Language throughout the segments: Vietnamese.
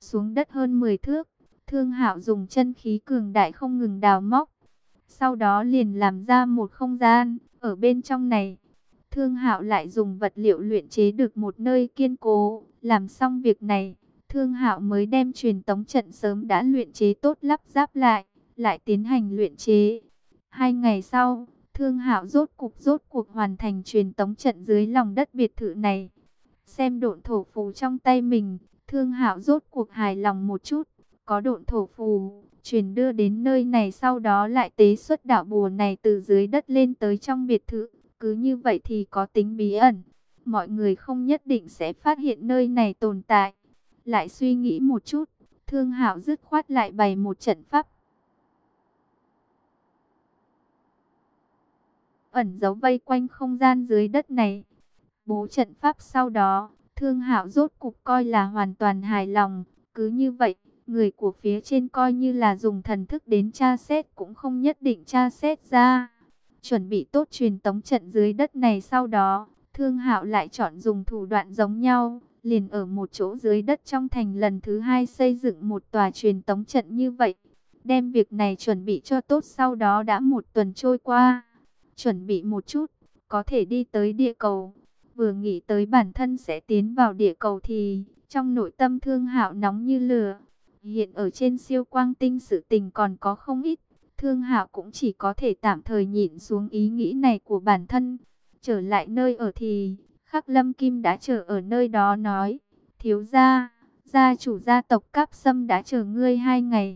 xuống đất hơn 10 thước. Thương Hạo dùng chân khí cường đại không ngừng đào móc. Sau đó liền làm ra một không gian. Ở bên trong này, Thương Hạo lại dùng vật liệu luyện chế được một nơi kiên cố. Làm xong việc này, Thương Hạo mới đem truyền tống trận sớm đã luyện chế tốt lắp ráp lại tiến hành luyện chế. 2 ngày sau, Thương Hạo rốt cuộc hoàn thành truyền tống trận dưới lòng đất biệt thự này. Xem độn thổ phù trong tay mình, Thương Hạo rốt cuộc hài lòng một chút. Có độn thổ phù, truyền đưa đến nơi này, sau đó lại tế xuất đạo bùa này từ dưới đất lên tới trong biệt thự. Cứ như vậy thì có tính bí ẩn. Mọi người không nhất định sẽ phát hiện nơi này tồn tại. Lại suy nghĩ một chút, Thương Hạo dứt khoát lại bày một trận pháp ẩn giấu vây quanh không gian dưới đất này. Bố trận pháp sau đó, Thương Hạo rốt cục coi là hoàn toàn hài lòng. Cứ như vậy, người của phía trên coi như là dùng thần thức đến tra xét cũng không nhất định tra xét ra. Chuẩn bị tốt truyền tống trận dưới đất này sau đó, Thương Hạo lại chọn dùng thủ đoạn giống nhau, liền ở một chỗ dưới đất trong thành lần thứ 2 xây dựng một tòa truyền tống trận như vậy. Đem việc này chuẩn bị cho tốt, sau đó đã 1 tuần trôi qua. Chuẩn bị một chút, có thể đi tới địa cầu. Vừa nghĩ tới bản thân sẽ tiến vào địa cầu thì trong nội tâm Thương Hạo nóng như lửa. Hiện ở trên siêu quang tinh sự tình còn có không ít. Thương Hạo cũng chỉ có thể tạm thời nhịn xuống ý nghĩ này của bản thân. Trở lại nơi ở thì Khắc Lâm Kim đã chờ ở nơi đó nói: thiếu gia, gia chủ gia tộc Cáp Sâm đã chờ ngươi 2 ngày.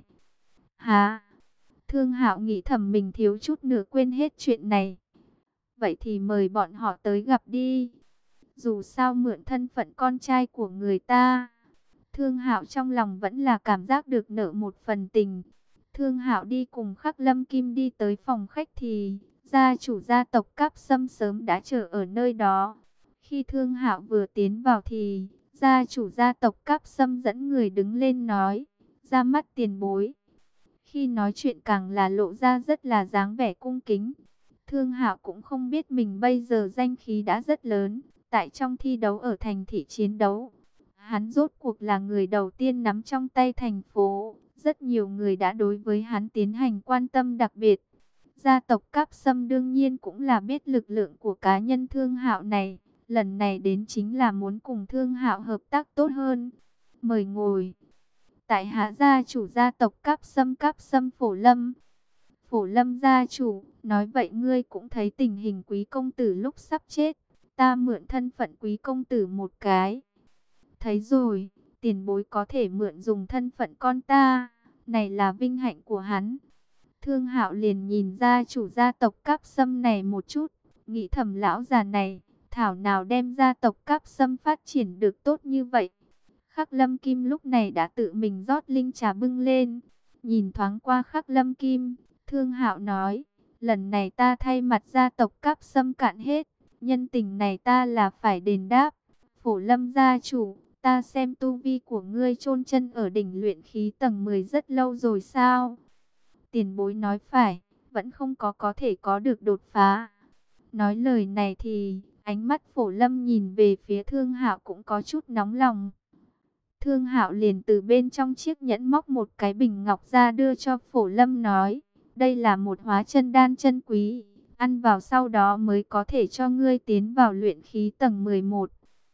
Hả? Thương Hạo nghĩ thầm mình thiếu chút nữa quên hết chuyện này. Vậy thì mời bọn họ tới gặp đi. Dù sao mượn thân phận con trai của người ta, Thương Hạo trong lòng vẫn là cảm giác được nợ một phần tình. Thương Hạo đi cùng Khắc Lâm Kim đi tới phòng khách thì gia chủ gia tộc Cáp Sâm sớm đã chờ ở nơi đó. Khi Thương Hạo vừa tiến vào thì gia chủ gia tộc Cáp Sâm dẫn người đứng lên nói: ra mắt tiền bối. Khi nói chuyện càng là lộ ra rất là dáng vẻ cung kính. Thương Hạo cũng không biết mình bây giờ danh khí đã rất lớn. Tại trong thi đấu ở thành thị chiến đấu, hắn rốt cuộc là người đầu tiên nắm trong tay thành phố. Rất nhiều người đã đối với hắn tiến hành quan tâm đặc biệt. Gia tộc Cáp Sâm đương nhiên cũng là biết lực lượng của cá nhân Thương Hạo này. Lần này đến chính là muốn cùng Thương Hạo hợp tác tốt hơn. Mời ngồi. Tại hạ gia chủ gia tộc Cáp Sâm Phổ Lâm. Phổ Lâm gia chủ, nói vậy ngươi cũng thấy tình hình quý công tử lúc sắp chết. Ta mượn thân phận quý công tử một cái. Thấy rồi, tiền bối có thể mượn dùng thân phận con ta. Này là vinh hạnh của hắn. Thương Hạo liền nhìn ra chủ gia tộc Cáp Sâm này một chút. Nghĩ thầm lão già này, thảo nào đem gia tộc Cáp Sâm phát triển được tốt như vậy. Khắc Lâm Kim lúc này đã tự mình rót linh trà bưng lên. Nhìn thoáng qua Khắc Lâm Kim, Thương Hạo nói: lần này ta thay mặt gia tộc Cáp Sâm cạn hết. Nhân tình này ta là phải đền đáp. Phổ Lâm gia chủ, ta xem tu vi của ngươi chôn chân ở đỉnh luyện khí tầng 10 rất lâu rồi sao? Tiền bối nói phải, vẫn không có thể có được đột phá. Nói lời này thì ánh mắt Phổ Lâm nhìn về phía Thương Hạo cũng có chút nóng lòng. Thương Hạo liền từ bên trong chiếc nhẫn móc một cái bình ngọc ra đưa cho Phổ Lâm nói: đây là một hóa chân đan chân quý, ăn vào sau đó mới có thể cho ngươi tiến vào luyện khí tầng 11.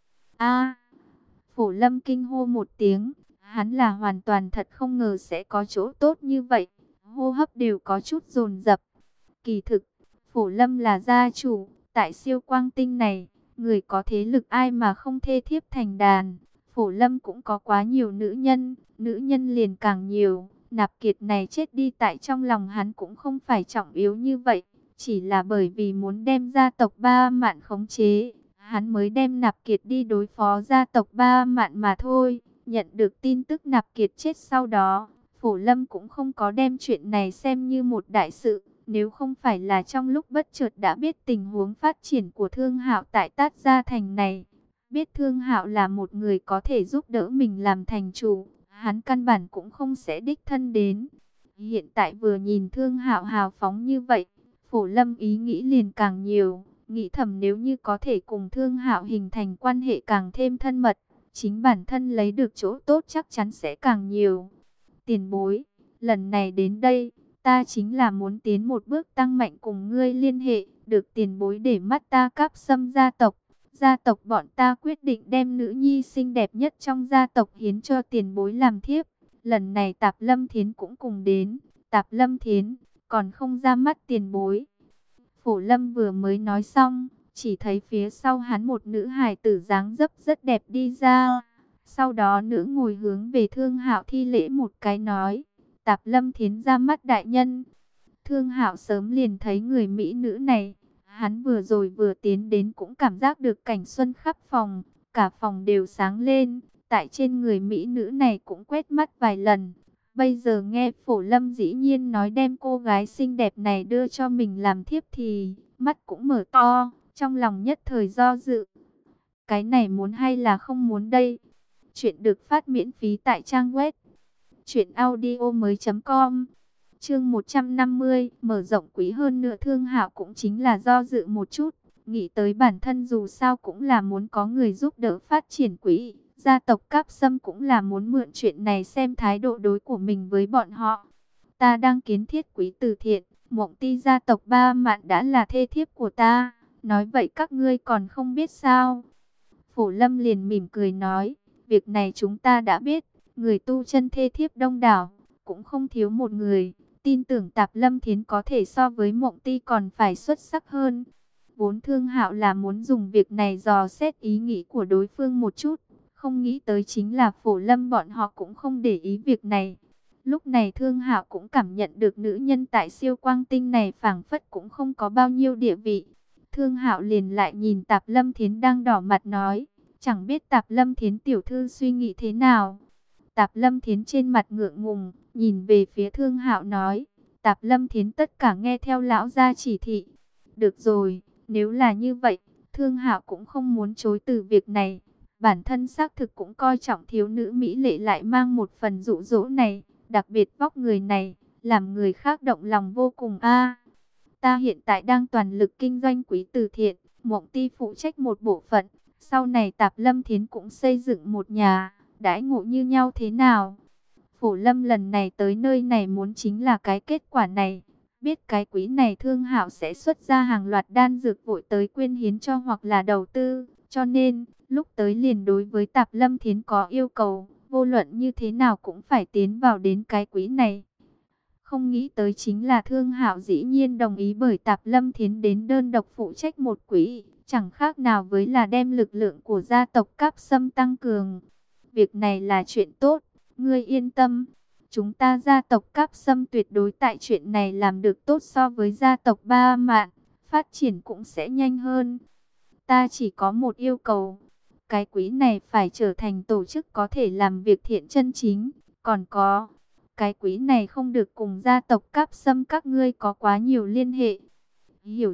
A! Phổ Lâm kinh hô một tiếng, hắn là hoàn toàn thật không ngờ sẽ có chỗ tốt như vậy, hô hấp đều có chút dồn dập. Kỳ thực, Phổ Lâm là gia chủ, tại siêu quang tinh này, người có thế lực ai mà không thê thiếp thành đàn. Phổ Lâm cũng có quá nhiều nữ nhân liền càng nhiều. Nạp Kiệt này chết đi tại trong lòng hắn cũng không phải trọng yếu như vậy, chỉ là bởi vì muốn đem gia tộc Ba Mạn khống chế, hắn mới đem Nạp Kiệt đi đối phó gia tộc Ba Mạn mà thôi. Nhận được tin tức Nạp Kiệt chết sau đó, Phổ Lâm cũng không có đem chuyện này xem như một đại sự. Nếu không phải là trong lúc bất chợt đã biết tình huống phát triển của Thương Hạo tại Tát Gia Thành này, biết Thương Hạo là một người có thể giúp đỡ mình làm thành chủ, hắn căn bản cũng không sẽ đích thân đến. Hiện tại vừa nhìn Thương Hạo hào phóng như vậy, Phổ Lâm ý nghĩ liền càng nhiều, nghĩ thầm nếu như có thể cùng Thương Hạo hình thành quan hệ càng thêm thân mật, chính bản thân lấy được chỗ tốt chắc chắn sẽ càng nhiều. Tiền bối, lần này đến đây, ta chính là muốn tiến một bước tăng mạnh cùng ngươi liên hệ, được tiền bối để mắt ta Cáp Sâm gia tộc. Gia tộc bọn ta quyết định đem nữ nhi xinh đẹp nhất trong gia tộc hiến cho tiền bối làm thiếp. Lần này Tạp Lâm Thiến cũng cùng đến. Tạp Lâm Thiến còn không ra mắt tiền bối. Phổ Lâm vừa mới nói xong, chỉ thấy phía sau hắn một nữ hài tử dáng dấp rất đẹp đi ra. Sau đó nữ ngồi hướng về Thương Hạo thi lễ một cái nói: Tạp Lâm Thiến ra mắt đại nhân. Thương Hạo sớm liền thấy người mỹ nữ này. Hắn vừa rồi vừa tiến đến cũng cảm giác được cảnh xuân khắp phòng, cả phòng đều sáng lên. Tại trên người mỹ nữ này cũng quét mắt vài lần. Bây giờ nghe Phổ Lâm dĩ nhiên nói đem cô gái xinh đẹp này đưa cho mình làm thiếp thì mắt cũng mở to, trong lòng nhất thời do dự. Cái này muốn hay là không muốn đây? Chuyện được phát miễn phí tại trang web truyệnaudiomoi.com. Chương 150, mở rộng quỹ hơn nữa. Thương Hạo cũng chính là do dự một chút, nghĩ tới bản thân dù sao cũng là muốn có người giúp đỡ phát triển quỹ. Gia tộc Cáp Sâm cũng là muốn mượn chuyện này xem thái độ đối của mình với bọn họ. Ta đang kiến thiết quỹ từ thiện, Mộng Ti gia tộc Ba Mạn đã là thê thiếp của ta. Nói vậy các ngươi còn không biết sao? Phổ Lâm liền mỉm cười nói, việc này chúng ta đã biết, người tu chân thê thiếp đông đảo, cũng không thiếu một người. Tin tưởng Tạp Lâm Thiến có thể so với Mộng Ti còn phải xuất sắc hơn. Vốn Thương Hạo là muốn dùng việc này dò xét ý nghĩ của đối phương một chút. Không nghĩ tới chính là Phổ Lâm bọn họ cũng không để ý việc này. Lúc này Thương Hạo cũng cảm nhận được nữ nhân tại siêu quang tinh này phảng phất cũng không có bao nhiêu địa vị. Thương Hạo liền lại nhìn Tạp Lâm Thiến đang đỏ mặt nói, chẳng biết Tạp Lâm Thiến tiểu thư suy nghĩ thế nào. Tạp Lâm Thiến trên mặt ngượng ngùng, nhìn về phía Thương Hạo nói, Tạp Lâm Thiến tất cả nghe theo lão gia chỉ thị. Được rồi, nếu là như vậy, Thương Hạo cũng không muốn chối từ việc này. Bản thân xác thực cũng coi trọng thiếu nữ mỹ lệ lại mang một phần dụ dỗ này, đặc biệt vóc người này, làm người khác động lòng vô cùng a. Ta hiện tại đang toàn lực kinh doanh quỹ từ thiện, Mộng Ti phụ trách một bộ phận, sau này Tạp Lâm Thiến cũng xây dựng một nhà, đãi ngộ như nhau thế nào? Phổ Lâm lần này tới nơi này muốn chính là cái kết quả này. Biết cái quỹ này Thương Hạo sẽ xuất ra hàng loạt đan dược vội tới quyên hiến cho hoặc là đầu tư, cho nên lúc tới liền đối với Tạp Lâm Thiến có yêu cầu, vô luận như thế nào cũng phải tiến vào đến cái quỹ này. Không nghĩ tới chính là Thương Hạo dĩ nhiên đồng ý bởi Tạp Lâm Thiến đến đơn độc phụ trách một quỹ, chẳng khác nào với là đem lực lượng của gia tộc Cáp Sâm tăng cường. Việc này là chuyện tốt, ngươi yên tâm. Chúng ta gia tộc Cáp Sâm tuyệt đối tại chuyện này làm được tốt so với gia tộc Ba Mạn, phát triển cũng sẽ nhanh hơn. Ta chỉ có một yêu cầu, cái quỹ này phải trở thành tổ chức có thể làm việc thiện chân chính. Còn có, cái quỹ này không được cùng gia tộc Cáp Sâm các ngươi có quá nhiều liên hệ. Hiểu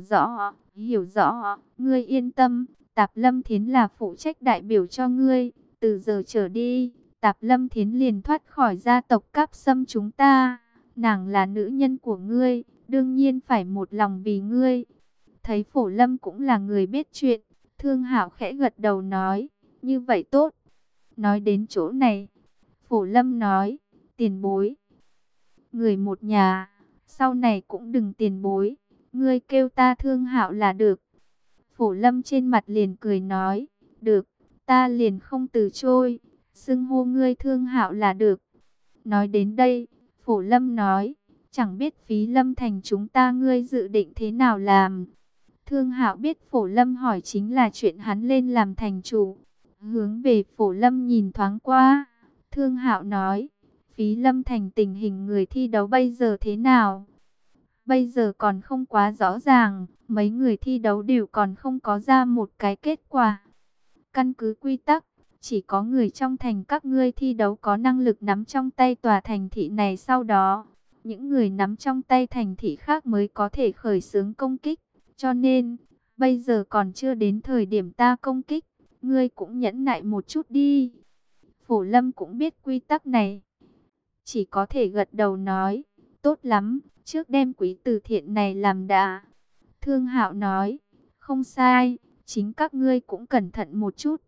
rõ, ngươi yên tâm, Tạp Lâm Thiến là phụ trách đại biểu cho ngươi. Từ giờ trở đi, Tạp Lâm Thiến liền thoát khỏi gia tộc Cáp Sâm chúng ta. Nàng là nữ nhân của ngươi, đương nhiên phải một lòng vì ngươi. Thấy Phổ Lâm cũng là người biết chuyện, Thương Hạo khẽ gật đầu nói, như vậy tốt. Nói đến chỗ này, Phổ Lâm nói, tiền bối, người một nhà, sau này cũng đừng tiền bối, ngươi kêu ta Thương Hạo là được. Phổ Lâm trên mặt liền cười nói, được, ta liền không từ chối, xưng hô ngươi Thương Hạo là được. Nói đến đây, Phổ Lâm nói, chẳng biết Phí Lâm Thành chúng ta ngươi dự định thế nào làm. Thương Hạo biết Phổ Lâm hỏi chính là chuyện hắn lên làm thành chủ. Hướng về Phổ Lâm nhìn thoáng qua, Thương Hạo nói, Phí Lâm Thành tình hình người thi đấu bây giờ thế nào? Bây giờ còn không quá rõ ràng, mấy người thi đấu đều còn không có ra một cái kết quả. Căn cứ quy tắc, chỉ có người trong thành các ngươi thi đấu có năng lực nắm trong tay tòa thành thị này, sau đó những người nắm trong tay thành thị khác mới có thể khởi xướng công kích. Cho nên, bây giờ còn chưa đến thời điểm ta công kích, ngươi cũng nhẫn nại một chút đi. Phổ Lâm cũng biết quy tắc này, chỉ có thể gật đầu nói, tốt lắm, trước đem quỹ từ thiện này làm đã. Thương Hạo nói, không sai, chính các ngươi cũng cẩn thận một chút.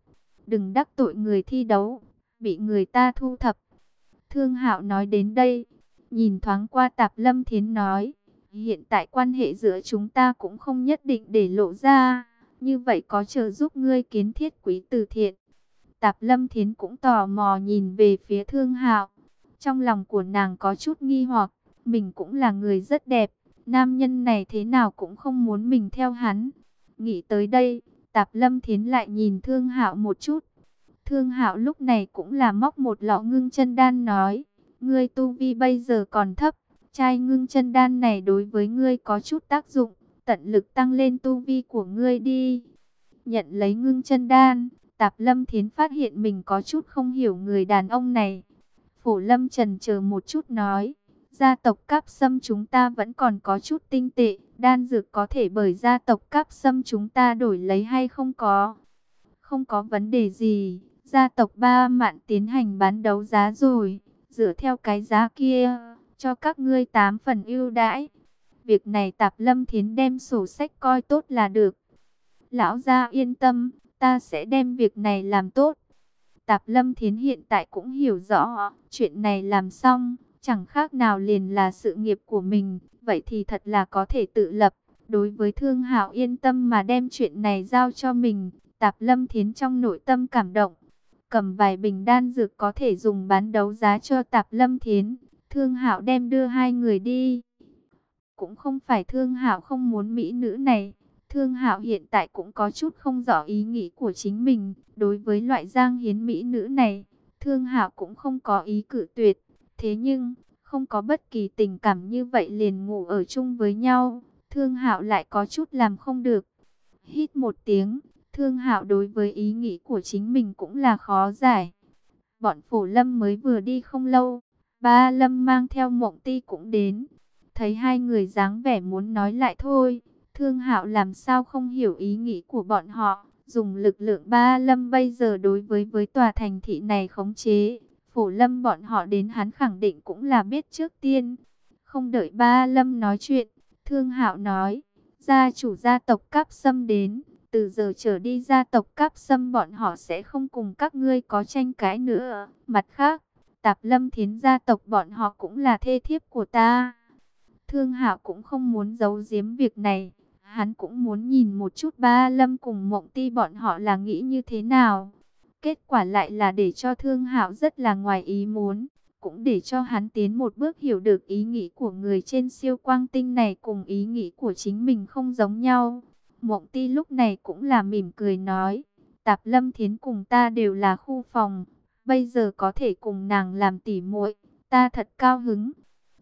đừng đắc tội người thi đấu, bị người ta thu thập. Thương Hạo nói đến đây, nhìn thoáng qua Tạp Lâm Thiến nói, hiện tại quan hệ giữa chúng ta cũng không nhất định để lộ ra, như vậy có trợ giúp ngươi kiến thiết quỹ từ thiện. Tạp Lâm Thiến cũng tò mò nhìn về phía Thương Hạo, trong lòng của nàng có chút nghi hoặc, mình cũng là người rất đẹp, nam nhân này thế nào cũng không muốn mình theo hắn. Nghĩ tới đây, Tạp Lâm Thiến lại nhìn Thương Hạo một chút. Thương Hạo lúc này cũng là móc một lọ ngưng chân đan nói, ngươi tu vi bây giờ còn thấp, chai ngưng chân đan này đối với ngươi có chút tác dụng, tận lực tăng lên tu vi của ngươi đi. Nhận lấy ngưng chân đan, Tạp Lâm Thiến phát hiện mình có chút không hiểu người đàn ông này. Phổ Lâm chần chờ một chút nói, gia tộc Cáp Sâm chúng ta vẫn còn có chút tinh tệ, đan dược có thể bởi gia tộc Cáp Sâm chúng ta đổi lấy hay không có? Không có vấn đề gì, gia tộc Ba Mạn tiến hành bán đấu giá rồi, dựa theo cái giá kia, cho các ngươi 8 phần ưu đãi. Việc này Tạp Lâm Thiến đem sổ sách coi tốt là được. Lão gia yên tâm, ta sẽ đem việc này làm tốt. Tạp Lâm Thiến hiện tại cũng hiểu rõ, chuyện này làm xong, chẳng khác nào liền là sự nghiệp của mình, vậy thì thật là có thể tự lập. Đối với Thương Hạo yên tâm mà đem chuyện này giao cho mình, Tạp Lâm Thiến trong nội tâm cảm động. Cầm vài bình đan dược có thể dùng bán đấu giá cho Tạp Lâm Thiến, Thương Hạo đem đưa hai người đi. Cũng không phải Thương Hạo không muốn mỹ nữ này, Thương Hạo hiện tại cũng có chút không rõ ý nghĩ của chính mình. Đối với loại Giang Hiến mỹ nữ này, Thương Hạo cũng không có ý cự tuyệt. Thế nhưng, không có bất kỳ tình cảm như vậy liền ngủ ở chung với nhau, Thương Hạo lại có chút làm không được. Hít một tiếng, Thương Hạo đối với ý nghĩ của chính mình cũng là khó giải. Bọn Phổ Lâm mới vừa đi không lâu, Ba Lâm mang theo Mộng Ti cũng đến. Thấy hai người dáng vẻ muốn nói lại thôi, Thương Hạo làm sao không hiểu ý nghĩ của bọn họ. Dùng lực lượng Ba Lâm bây giờ đối với tòa thành thị này khống chế, Phổ Lâm bọn họ đến hắn khẳng định cũng là biết trước tiên. Không đợi Ba Lâm nói chuyện, Thương Hạo nói, gia chủ gia tộc Cáp Sâm đến, từ giờ trở đi gia tộc Cáp Sâm bọn họ sẽ không cùng các ngươi có tranh cãi nữa. Mặt khác, Tạp Lâm Thiến gia tộc bọn họ cũng là thê thiếp của ta. Thương Hạo cũng không muốn giấu giếm việc này, hắn cũng muốn nhìn một chút Ba Lâm cùng Mộng Ti bọn họ là nghĩ như thế nào. Kết quả lại là để cho Thương Hạo rất là ngoài ý muốn, cũng để cho hắn tiến một bước hiểu được ý nghĩ của người trên siêu quang tinh này cùng ý nghĩ của chính mình không giống nhau. Mộng Ti lúc này cũng là mỉm cười nói, Tạp Lâm Thiến cùng ta đều là khu phòng, bây giờ có thể cùng nàng làm tỉ muội, ta thật cao hứng.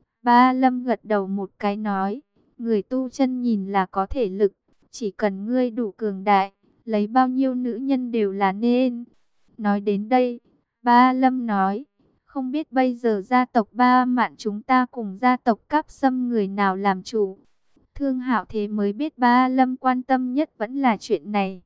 Ba Lâm gật đầu một cái nói, người tu chân nhìn là có thể lực, chỉ cần ngươi đủ cường đại, lấy bao nhiêu nữ nhân đều là nên. Nói đến đây, Ba Lâm nói, không biết bây giờ gia tộc Ba Mạn chúng ta cùng gia tộc Cáp Sâm người nào làm chủ. Thương Hạo thế mới biết Ba Lâm quan tâm nhất vẫn là chuyện này.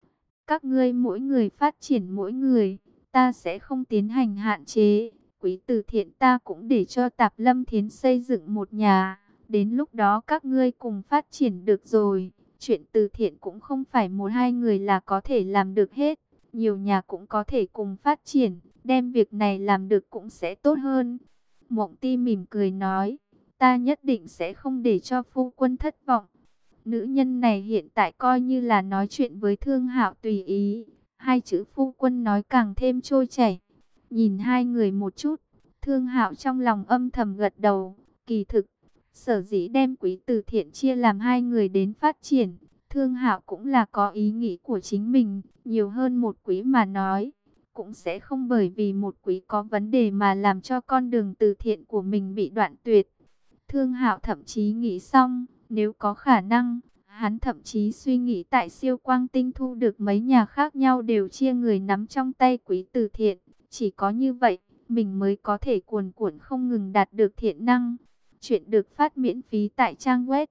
Các ngươi mỗi người phát triển mỗi người, ta sẽ không tiến hành hạn chế. Quỹ từ thiện ta cũng để cho Tạp Lâm Thiến xây dựng một nhà. Đến lúc đó các ngươi cùng phát triển được rồi. Chuyện từ thiện cũng không phải một hai người là có thể làm được hết. Nhiều nhà cũng có thể cùng phát triển. Đem việc này làm được cũng sẽ tốt hơn. Mộng Ti mỉm cười nói, ta nhất định sẽ không để cho phu quân thất vọng. Nữ nhân này hiện tại coi như là nói chuyện với Thương Hạo tùy ý. Hai chữ phu quân nói càng thêm trôi chảy. Nhìn hai người một chút, Thương Hạo trong lòng âm thầm gật đầu. Kỳ thực, sở dĩ đem quỹ từ thiện chia làm hai người đến phát triển, Thương Hạo cũng là có ý nghĩ của chính mình. Nhiều hơn một quỹ mà nói, cũng sẽ không bởi vì một quỹ có vấn đề mà làm cho con đường từ thiện của mình bị đoạn tuyệt. Thương Hạo thậm chí nghĩ xong, nếu có khả năng, hắn thậm chí suy nghĩ tại siêu quang tinh thu được mấy nhà khác nhau đều chia người nắm trong tay quỹ từ thiện. Chỉ có như vậy, mình mới có thể cuồn cuộn không ngừng đạt được thiện năng. Chuyện được phát miễn phí tại trang web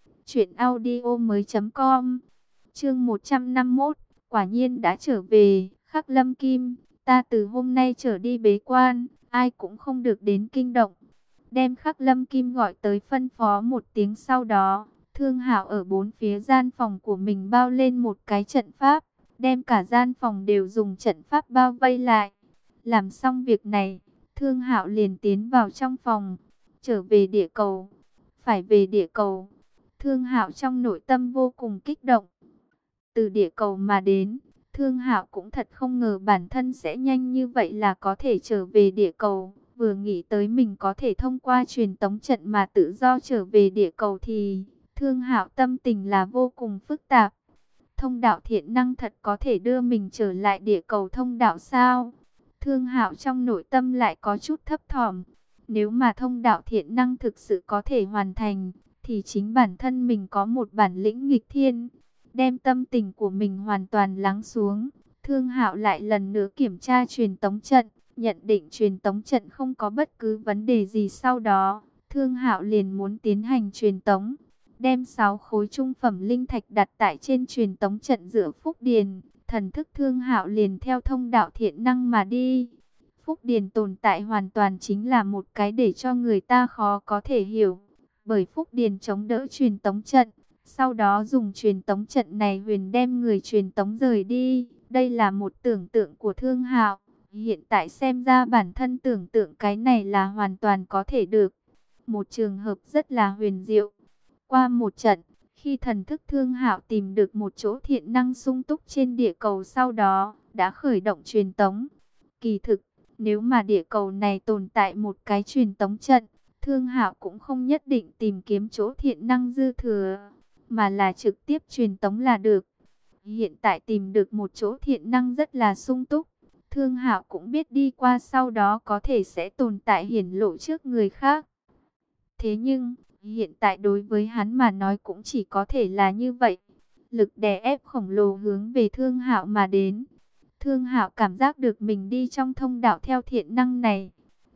truyệnaudiomoi.com. Chương 151, quả nhiên đã trở về. Khắc Lâm Kim, ta từ hôm nay trở đi bế quan, ai cũng không được đến kinh động. Đem Khắc Lâm Kim gọi tới phân phó một tiếng sau đó, Thương Hạo ở bốn phía gian phòng của mình bao lên một cái trận pháp. đem cả gian phòng đều dùng trận pháp bao vây lại. Làm xong việc này, Thương Hạo liền tiến vào trong phòng, trở về địa cầu. Phải về địa cầu. Thương Hạo trong nội tâm vô cùng kích động. Từ địa cầu mà đến, Thương Hạo cũng thật không ngờ bản thân sẽ nhanh như vậy là có thể trở về địa cầu. Vừa nghĩ tới mình có thể thông qua truyền tống trận mà tự do trở về địa cầu thì Thương Hạo tâm tình là vô cùng phức tạp. Thông đạo thiện năng thật có thể đưa mình trở lại địa cầu thông đạo sao? Thương Hạo trong nội tâm lại có chút thấp thỏm. Nếu mà thông đạo thiện năng thực sự có thể hoàn thành, thì chính bản thân mình có một bản lĩnh nghịch thiên. Đem tâm tình của mình hoàn toàn lắng xuống, Thương Hạo lại lần nữa kiểm tra truyền tống trận, nhận định truyền tống trận không có bất cứ vấn đề gì. Sau đó, Thương Hạo liền muốn tiến hành truyền tống, đem 6 khối trung phẩm linh thạch đặt tại trên truyền tống trận giữa Phúc Điền. Thần thức Thương Hạo liền theo thông đạo thiện năng mà đi. Phúc Điền tồn tại hoàn toàn chính là một cái để cho người ta khó có thể hiểu. Bởi Phúc Điền chống đỡ truyền tống trận, sau đó dùng truyền tống trận này huyền đem người truyền tống rời đi. Đây là một tưởng tượng của Thương Hạo. Hiện tại xem ra bản thân tưởng tượng cái này là hoàn toàn có thể được. Một trường hợp rất là huyền diệu. Qua một trận, khi thần thức Thương Hạo tìm được một chỗ thiện năng sung túc trên địa cầu, sau đó đã khởi động truyền tống. Kỳ thực, nếu mà địa cầu này tồn tại một cái truyền tống trận, Thương Hạo cũng không nhất định tìm kiếm chỗ thiện năng dư thừa, mà là trực tiếp truyền tống là được. Hiện tại tìm được một chỗ thiện năng rất là sung túc, Thương Hạo cũng biết đi qua sau đó có thể sẽ tồn tại hiển lộ trước người khác. Thế nhưng, hiện tại đối với hắn mà nói cũng chỉ có thể là như vậy. Lực đè ép khổng lồ hướng về Thương Hạo mà đến. Thương Hạo cảm giác được mình đi trong thông đạo theo thiện năng này.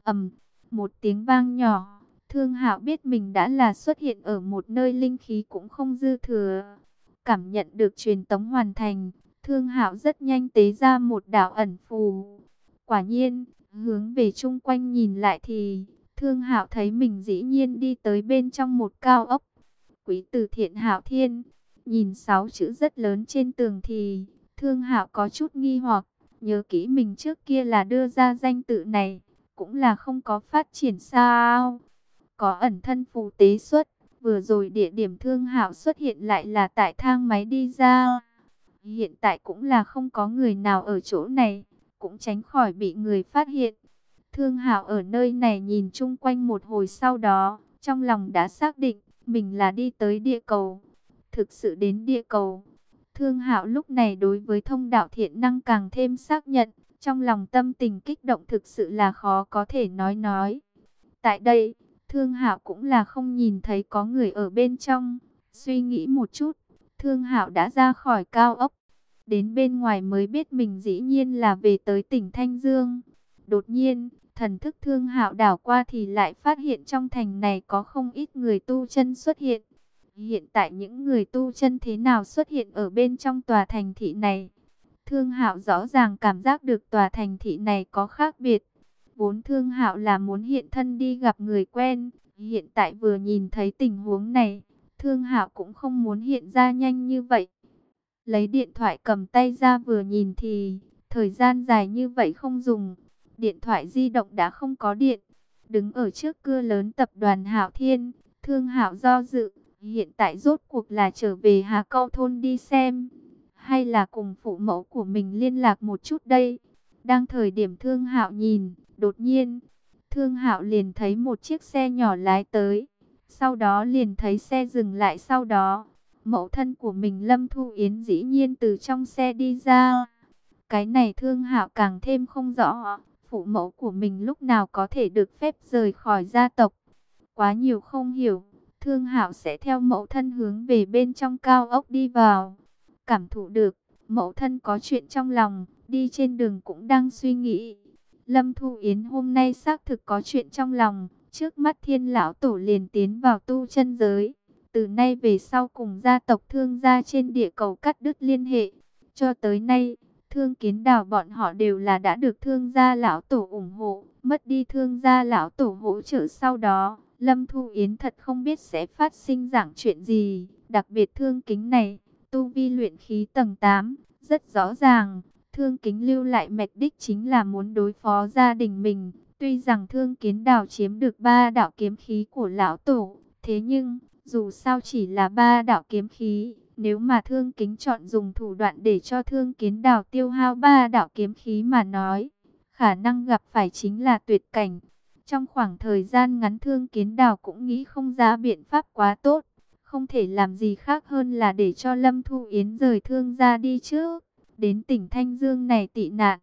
Một tiếng vang nhỏ, Thương Hạo biết mình đã là xuất hiện ở một nơi linh khí cũng không dư thừa. Cảm nhận được truyền tống hoàn thành, Thương Hạo rất nhanh tế ra một đạo ẩn phù. Quả nhiên, hướng về chung quanh nhìn lại thì Thương Hạo thấy mình dĩ nhiên đi tới bên trong một cao ốc. Quý từ Thiện Hạo Thiên. Nhìn 6 chữ rất lớn trên tường thì Thương Hạo có chút nghi hoặc, nhớ kỹ mình trước kia là đưa ra danh tự này, cũng là không có phát triển sao? Có ẩn thân phù tế xuất, vừa rồi địa điểm Thương Hạo xuất hiện lại là tại thang máy đi ra. Hiện tại cũng là không có người nào ở chỗ này, cũng tránh khỏi bị người phát hiện. Thương Hạo ở nơi này nhìn chung quanh một hồi, sau đó trong lòng đã xác định mình là đi tới địa cầu. Thực sự đến địa cầu. Thương Hạo lúc này đối với thông đạo thiện năng càng thêm xác nhận, trong lòng tâm tình kích động thực sự là khó có thể nói. Tại đây, Thương Hạo cũng là không nhìn thấy có người ở bên trong. Suy nghĩ một chút, Thương Hạo đã ra khỏi cao ốc. Đến bên ngoài mới biết mình dĩ nhiên là về tới tỉnh Thanh Dương. Đột nhiên, thần thức Thương Hạo đảo qua thì lại phát hiện trong thành này có không ít người tu chân xuất hiện. Hiện tại những người tu chân thế nào xuất hiện ở bên trong tòa thành thị này? Thương Hạo rõ ràng cảm giác được tòa thành thị này có khác biệt. Vốn Thương Hạo là muốn hiện thân đi gặp người quen, hiện tại vừa nhìn thấy tình huống này, Thương Hạo cũng không muốn hiện ra nhanh như vậy. Lấy điện thoại cầm tay ra vừa nhìn thì thời gian dài như vậy không dùng, điện thoại di động đã không có điện. Đứng ở trước cửa lớn tập đoàn Hạo Thiên, Thương Hạo do dự, hiện tại rốt cuộc là trở về Hà Câu thôn đi xem, hay là cùng phụ mẫu của mình liên lạc một chút đây. Đang thời điểm Thương Hạo nhìn, đột nhiên Thương Hạo liền thấy một chiếc xe nhỏ lái tới, sau đó liền thấy xe dừng lại, sau đó mẫu thân của mình Lâm Thu Yến dĩ nhiên từ trong xe đi ra. Cái này Thương Hạo càng thêm không rõ, phụ mẫu của mình lúc nào có thể được phép rời khỏi gia tộc. Quá nhiều không hiểu, Thương Hạo sẽ theo mẫu thân hướng về bên trong cao ốc đi vào. Cảm thụ được, mẫu thân có chuyện trong lòng, đi trên đường cũng đang suy nghĩ. Lâm Thu Yến hôm nay xác thực có chuyện trong lòng, trước mắt Thiên lão tổ liền tiến vào tu chân giới. Từ nay về sau cùng gia tộc Thương gia trên địa cầu cắt đứt liên hệ. Cho tới nay, Thương Kiến Đào bọn họ đều là đã được Thương gia lão tổ ủng hộ, mất đi Thương gia lão tổ hỗ trợ, sau đó Lâm Thu Yến thật không biết sẽ phát sinh dạng chuyện gì. Đặc biệt Thương Kính này, tu vi luyện khí tầng 8, Rất rõ ràng, Thương Kính lưu lại mạch đích chính là muốn đối phó gia đình mình. Tuy rằng Thương Kiến Đào chiếm được 3 đạo kiếm khí của lão tổ, thế nhưng dù sao chỉ là 3 đạo kiếm khí, nếu mà Thương Kính chọn dùng thủ đoạn để cho Thương Kiến Đào tiêu hao 3 đạo kiếm khí mà nói, khả năng gặp phải chính là tuyệt cảnh. Trong khoảng thời gian ngắn, Thương Kiến Đào cũng nghĩ không ra biện pháp quá tốt, không thể làm gì khác hơn là để cho Lâm Thu Yến rời Thương gia đi trước, đến tỉnh Thanh Dương này tị nạn.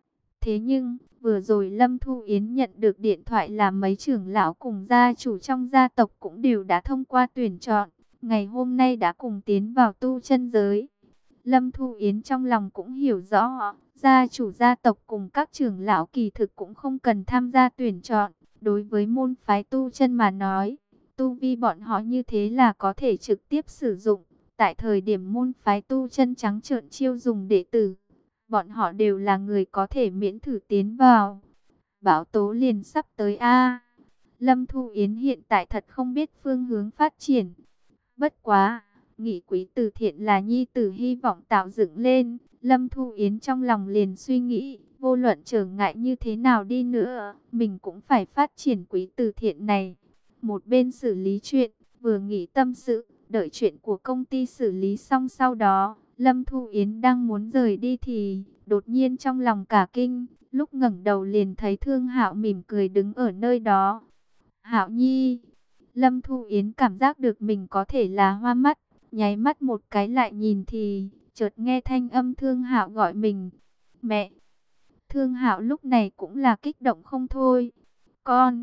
Thế nhưng, vừa rồi Lâm Thu Yến nhận được điện thoại là mấy trưởng lão cùng gia chủ trong gia tộc cũng đều đã thông qua tuyển chọn, ngày hôm nay đã cùng tiến vào tu chân giới. Lâm Thu Yến trong lòng cũng hiểu rõ, gia chủ gia tộc cùng các trưởng lão kỳ thực cũng không cần tham gia tuyển chọn. Đối với môn phái tu chân mà nói, tu vi bọn họ như thế là có thể trực tiếp sử dụng. Tại thời điểm môn phái tu chân trắng trợn chiêu dùng đệ tử, bọn họ đều là người có thể miễn thử tiến vào. Bão tố liền sắp tới a. Lâm Thu Yến hiện tại thật không biết phương hướng phát triển. Bất quá, Nghị Quý Từ Thiện là nhi tử hy vọng tạo dựng lên. Lâm Thu Yến trong lòng liền suy nghĩ, vô luận trở ngại như thế nào đi nữa, mình cũng phải phát triển Quý Từ Thiện này. Một bên xử lý chuyện, vừa nghĩ tâm sự, đợi chuyện của công ty xử lý xong sau đó, Lâm Thu Yến đang muốn rời đi thì đột nhiên trong lòng cả kinh, lúc ngẩng đầu liền thấy Thương Hạo mỉm cười đứng ở nơi đó. Hạo Nhi, Lâm Thu Yến cảm giác được mình có thể là hoa mắt, nháy mắt một cái lại nhìn thì chợt nghe thanh âm Thương Hạo gọi mình. Mẹ! Thương Hạo lúc này cũng là kích động không thôi. Con!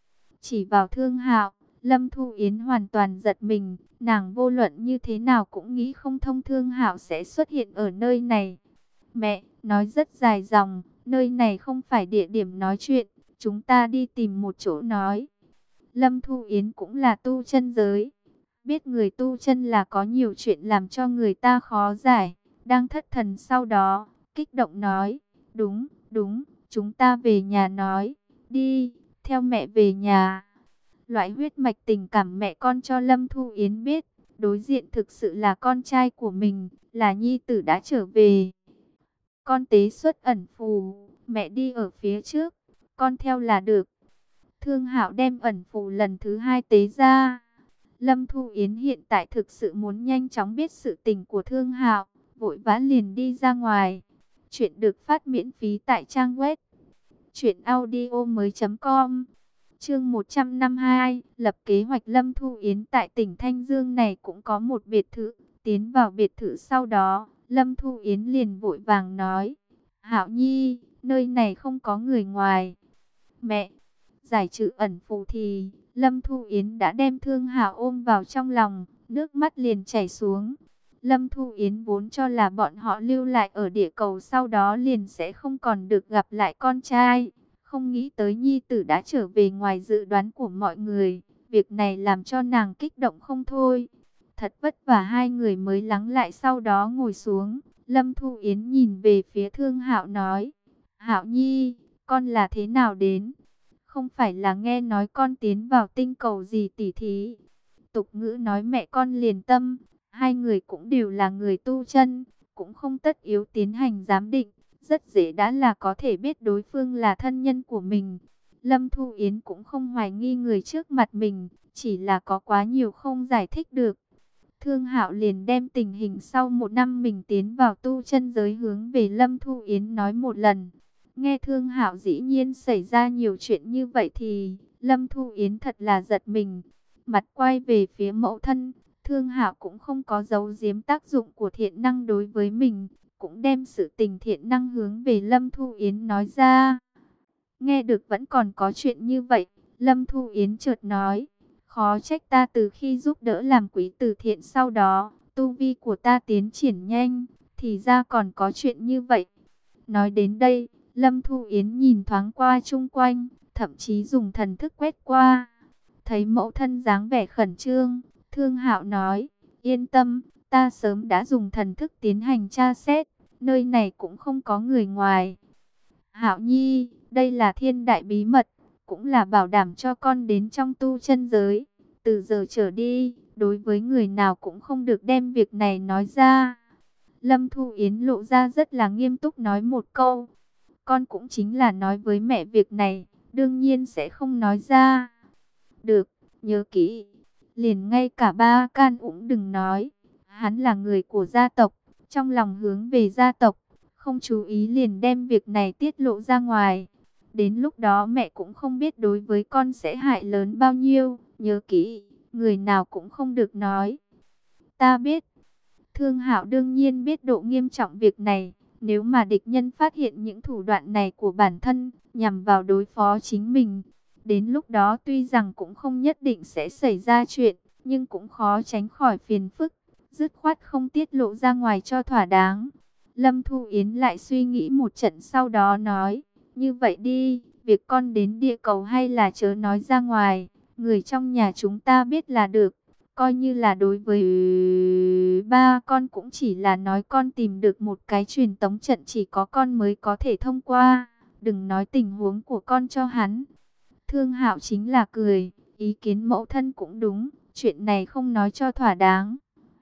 Chỉ vào Thương Hạo, Lâm Thu Yến hoàn toàn giật mình, nàng vô luận như thế nào cũng nghĩ không thông Thương Hạo sẽ xuất hiện ở nơi này. Mẹ, nói rất dài dòng, nơi này không phải địa điểm nói chuyện, chúng ta đi tìm một chỗ nói. Lâm Thu Yến cũng là tu chân giới, biết người tu chân là có nhiều chuyện làm cho người ta khó giải, đang thất thần sau đó, kích động nói, đúng, đúng, chúng ta về nhà nói, đi, theo mẹ về nhà. Loại huyết mạch tình cảm mẹ con cho Lâm Thu Yến biết, đối diện thực sự là con trai của mình, là nhi tử đã trở về. Con tế xuất ẩn phù, mẹ đi ở phía trước, con theo là được. Thương Hạo đem ẩn phù lần thứ 2 tế ra. Lâm Thu Yến hiện tại thực sự muốn nhanh chóng biết sự tình của Thương Hạo, vội vã liền đi ra ngoài. Chuyện được phát miễn phí tại trang web truyệnaudiomoi.com. Chương 152, lập kế hoạch. Lâm Thu Yến tại tỉnh Thanh Dương này cũng có một biệt thự. Tiến vào biệt thự sau đó, Lâm Thu Yến liền vội vàng nói, Hạo Nhi, nơi này không có người ngoài. Mẹ! Giải trừ ẩn phù thì Lâm Thu Yến đã đem Thương Hạo ôm vào trong lòng, nước mắt liền chảy xuống. Lâm Thu Yến vốn cho là bọn họ lưu lại ở địa cầu sau đó liền sẽ không còn được gặp lại con trai. Không nghĩ tới nhi tử đã trở về ngoài dự đoán của mọi người. Việc này làm cho nàng kích động không thôi. Thật vất vả hai người mới lắng lại, sau đó ngồi xuống. Lâm Thu Yến nhìn về phía Thương Hạo nói, Hạo Nhi, con là thế nào đến? Không phải là nghe nói con tiến vào tinh cầu gì tỉ thí? Tục ngữ nói mẹ con liền tâm, hai người cũng đều là người tu chân, cũng không tất yếu tiến hành giám định, rất dễ đã là có thể biết đối phương là thân nhân của mình. Lâm Thu Yến cũng không hoài nghi người trước mặt mình, chỉ là có quá nhiều không giải thích được. Thương Hạo liền đem tình hình sau 1 năm mình tiến vào tu chân giới hướng về Lâm Thu Yến nói một lần. Nghe Thương Hạo dĩ nhiên xảy ra nhiều chuyện như vậy thì Lâm Thu Yến thật là giật mình. Mặt quay về phía mẫu thân, Thương Hạo cũng không có giấu giếm tác dụng của thiện năng đối với mình, cũng đem sự tình thiện năng hướng về Lâm Thu Yến nói ra. Nghe được vẫn còn có chuyện như vậy, Lâm Thu Yến chợt nói, khó trách ta từ khi giúp đỡ làm quý từ thiện sau đó, tu vi của ta tiến triển nhanh, thì ra còn có chuyện như vậy. Nói đến đây, Lâm Thu Yến nhìn thoáng qua chung quanh, thậm chí dùng thần thức quét qua. Thấy mẫu thân dáng vẻ khẩn trương, Thương Hạo nói, yên tâm, ta sớm đã dùng thần thức tiến hành tra xét, nơi này cũng không có người ngoài. Hạo Nhi, đây là thiên đại bí mật, cũng là bảo đảm cho con đến trong tu chân giới. Từ giờ trở đi, đối với người nào cũng không được đem việc này nói ra. Lâm Thu Yến lộ ra rất là nghiêm túc nói một câu. Con cũng chính là nói với mẹ việc này, đương nhiên sẽ không nói ra. Được, nhớ kỹ. Liền ngay cả Ba Can cũng đừng nói. Hắn là người của gia tộc, trong lòng hướng về gia tộc, không chú ý liền đem việc này tiết lộ ra ngoài. Đến lúc đó mẹ cũng không biết đối với con sẽ hại lớn bao nhiêu. Nhớ kỹ, người nào cũng không được nói. Ta biết. Thương Hạo đương nhiên biết độ nghiêm trọng việc này. Nếu mà địch nhân phát hiện những thủ đoạn này của bản thân, nhằm vào đối phó chính mình, đến lúc đó tuy rằng cũng không nhất định sẽ xảy ra chuyện, nhưng cũng khó tránh khỏi phiền phức. Dứt khoát không tiết lộ ra ngoài cho thỏa đáng. Lâm Thu Yến lại suy nghĩ một trận sau đó nói, như vậy đi, việc con đến địa cầu hay là chớ nói ra ngoài, người trong nhà chúng ta biết là được. Coi như là đối với ba con cũng chỉ là nói con tìm được một cái truyền tống trận chỉ có con mới có thể thông qua. Đừng nói tình huống của con cho hắn. Thương Hạo chính là cười, ý kiến mẫu thân cũng đúng, chuyện này không nói cho thỏa đáng.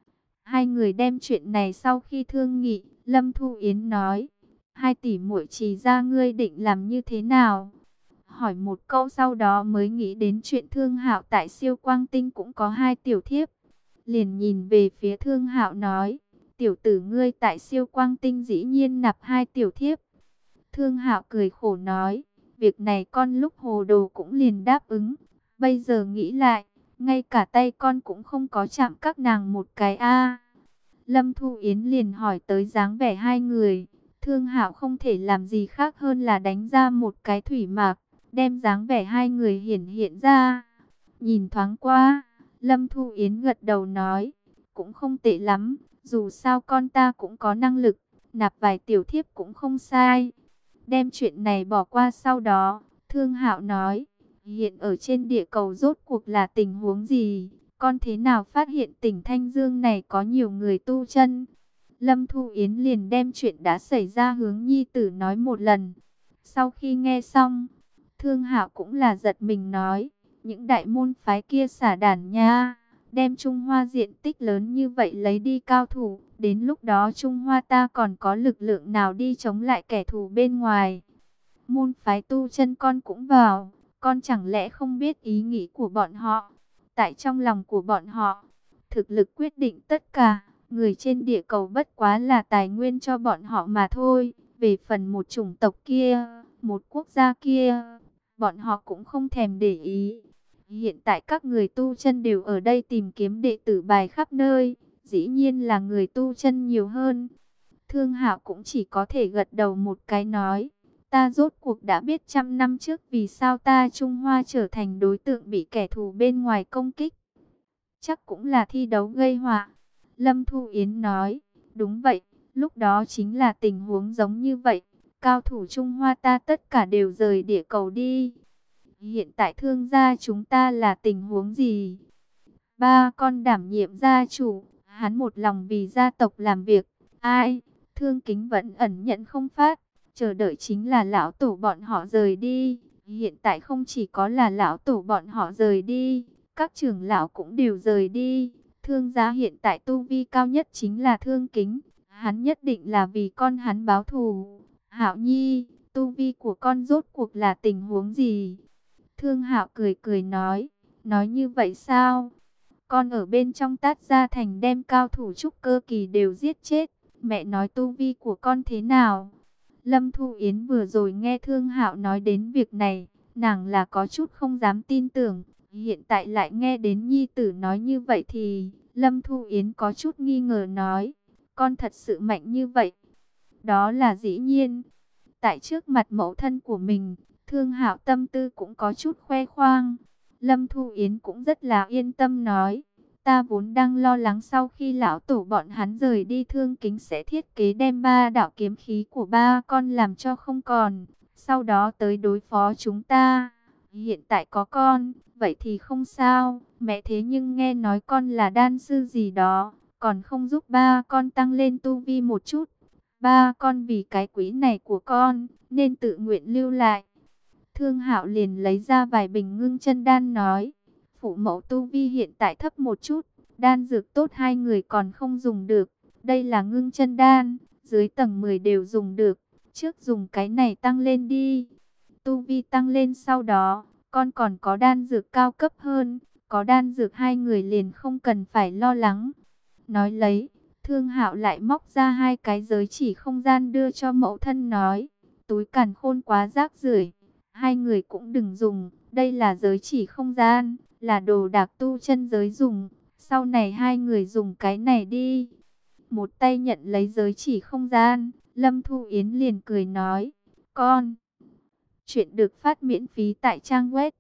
Hai người đem chuyện này sau khi thương nghị, Lâm Thu Yến nói, 2 tỷ muội Trì ra ngươi định làm như thế nào? Hỏi một câu sau đó mới nghĩ đến chuyện Thương Hạo tại Siêu Quang Tinh cũng có 2 tiểu thiếp. Liền nhìn về phía Thương Hạo nói, tiểu tử ngươi tại Siêu Quang Tinh dĩ nhiên nạp 2 tiểu thiếp. Thương Hạo cười khổ nói, việc này con lúc hồ đồ cũng liền đáp ứng. Bây giờ nghĩ lại, ngay cả tay con cũng không có chạm các nàng một cái a. Lâm Thu Yến liền hỏi tới dáng vẻ hai người. Thương Hạo không thể làm gì khác hơn là đánh ra một cái thủy mạc, đem dáng vẻ hai người hiển hiện ra. Nhìn thoáng qua, Lâm Thu Yến gật đầu nói, cũng không tệ lắm, dù sao con ta cũng có năng lực, nạp vài tiểu thiếp cũng không sai. Đem chuyện này bỏ qua sau đó, Thương Hạo nói, hiện ở trên địa cầu rốt cuộc là tình huống gì? Con thế nào phát hiện tỉnh Thanh Dương này có nhiều người tu chân? Lâm Thu Yến liền đem chuyện đã xảy ra hướng nhi tử nói một lần. Sau khi nghe xong, Thương Hạo cũng là giật mình nói, những đại môn phái kia xả đản nha, đem Trung Hoa diện tích lớn như vậy lấy đi cao thủ, đến lúc đó Trung Hoa ta còn có lực lượng nào đi chống lại kẻ thù bên ngoài. Môn phái tu chân con cũng vào, con chẳng lẽ không biết ý nghĩ của bọn họ? Tại trong lòng của bọn họ, thực lực quyết định tất cả, người trên địa cầu bất quá là tài nguyên cho bọn họ mà thôi. Về phần một chủng tộc kia, một quốc gia kia, bọn họ cũng không thèm để ý. Hiện tại các người tu chân đều ở đây tìm kiếm đệ tử bài khắp nơi, dĩ nhiên là người tu chân nhiều hơn. Thương Hạo cũng chỉ có thể gật đầu một cái nói, ta rốt cuộc đã biết 100 năm trước vì sao ta Trung Hoa trở thành đối tượng bị kẻ thù bên ngoài công kích. Chắc cũng là thi đấu gây họa. Lâm Thu Yến nói, đúng vậy, lúc đó chính là tình huống giống như vậy. Cao thủ Trung Hoa ta tất cả đều rời địa cầu đi. Hiện tại Thương gia chúng ta là tình huống gì? Ba con đảm nhiệm gia chủ, hắn một lòng vì gia tộc làm việc. Ai? Thương Kính vẫn ẩn nhận không phát, chờ đợi chính là lão tổ bọn họ rời đi. Hiện tại không chỉ có là lão tổ bọn họ rời đi, các trưởng lão cũng đều rời đi. Thương gia hiện tại tu vi cao nhất chính là Thương Kính, hắn nhất định là vì con hắn báo thù. Hạo Nhi, tu vi của con rốt cuộc là tình huống gì? Thương Hạo cười cười nói như vậy sao? Con ở bên trong Tát Gia Thành đem cao thủ trúc cơ kỳ đều giết chết. Mẹ nói tu vi của con thế nào? Lâm Thu Yến vừa rồi nghe Thương Hạo nói đến việc này, nàng là có chút không dám tin tưởng. Hiện tại lại nghe đến nhi tử nói như vậy thì Lâm Thu Yến có chút nghi ngờ nói, con thật sự mạnh như vậy? Đó là dĩ nhiên. Tại trước mặt mẫu thân của mình, Thương Hạo tâm tư cũng có chút khoe khoang. Lâm Thu Yến cũng rất là yên tâm nói, ta vốn đang lo lắng sau khi lão tổ bọn hắn rời đi Thương Kính sẽ thiết kế đem 3 đạo kiếm khí của ba con làm cho không còn, sau đó tới đối phó chúng ta. Hiện tại có con, vậy thì không sao, mẹ thế nhưng nghe nói con là đan sư gì đó, còn không giúp ba con tăng lên tu vi một chút. Ba con vì cái quỹ này của con, nên tự nguyện lưu lại. Thương Hạo liền lấy ra vài bình ngưng chân đan nói, phụ mẫu tu vi hiện tại thấp một chút, đan dược tốt hai người còn không dùng được, Đây là ngưng chân đan, dưới tầng 10 đều dùng được. Trước dùng cái này tăng lên đi. Tu vi tăng lên sau đó, con còn có đan dược cao cấp hơn. Có đan dược hai người liền không cần phải lo lắng. Nói lấy, Thương Hạo lại móc ra hai cái giới chỉ không gian đưa cho mẫu thân nói. Túi càn khôn quá rác rưởi, hai người cũng đừng dùng. Đây là giới chỉ không gian, là đồ đạc tu chân giới dùng. Sau này hai người dùng cái này đi. Một tay nhận lấy giới chỉ không gian, Lâm Thu Yến liền cười nói. Con, chuyện được phát miễn phí tại trang web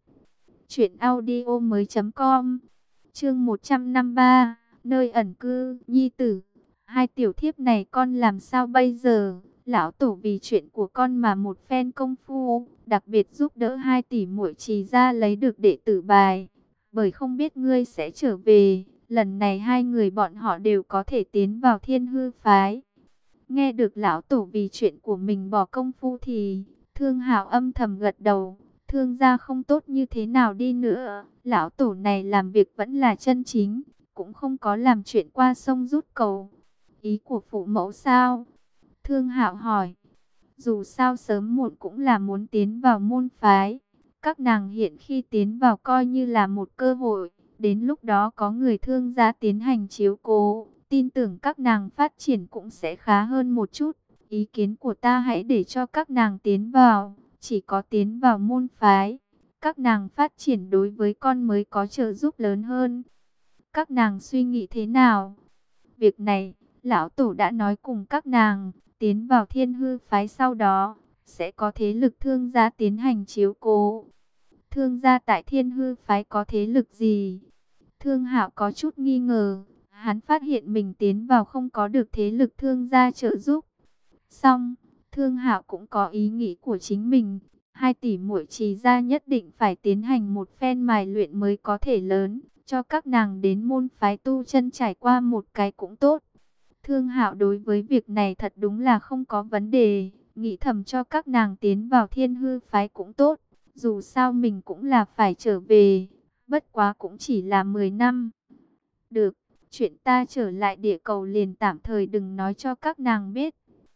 truyệnaudiomoi.com. Chương 153, nơi ẩn cư. Nhi tử, hai tiểu thiếp này con làm sao bây giờ? Lão tổ vì chuyện của con mà một phen công phu, đặc biệt giúp đỡ hai tỷ muội Trì gia lấy được đệ tử bài. Bởi không biết ngươi sẽ trở về, lần này hai người bọn họ đều có thể tiến vào Thiên Hư phái. Nghe được lão tổ vì chuyện của mình bỏ công phu thì Thương Hạo âm thầm gật đầu. Thương gia không tốt như thế nào đi nữa, lão tổ này làm việc vẫn là chân chính, cũng không có làm chuyện qua sông rút cầu. Ý của phụ mẫu sao? Thương Hạo hỏi. Dù sao sớm muộn cũng là muốn tiến vào môn phái. Các nàng hiện khi tiến vào coi như là một cơ hội. Đến lúc đó có người thương gia tiến hành chiếu cố, tin tưởng các nàng phát triển cũng sẽ khá hơn một chút. Ý kiến của ta hãy để cho các nàng tiến vào. Chỉ có tiến vào môn phái, các nàng phát triển đối với con mới có trợ giúp lớn hơn. Các nàng suy nghĩ thế nào? Việc này, lão tổ đã nói cùng các nàng, tiến vào Thiên Hư phái sau đó, sẽ có thế lực thương gia tiến hành chiếu cố. Thương gia tại Thiên Hư phái có thế lực gì? Thương Hạo có chút nghi ngờ, hắn phát hiện mình tiến vào không có được thế lực thương gia trợ giúp. Xong, Thương Hạo cũng có ý nghĩ của chính mình. Hai tỷ muội Trì gia nhất định phải tiến hành một phen mài luyện mới có thể lớn, cho các nàng đến môn phái tu chân trải qua một cái cũng tốt. Thương Hạo đối với việc này thật đúng là không có vấn đề, nghĩ thầm cho các nàng tiến vào Thiên Hư phái cũng tốt, dù sao mình cũng là phải trở về, bất quá cũng chỉ là 10 năm. Được, chuyện ta trở lại địa cầu liền tạm thời đừng nói cho các nàng biết.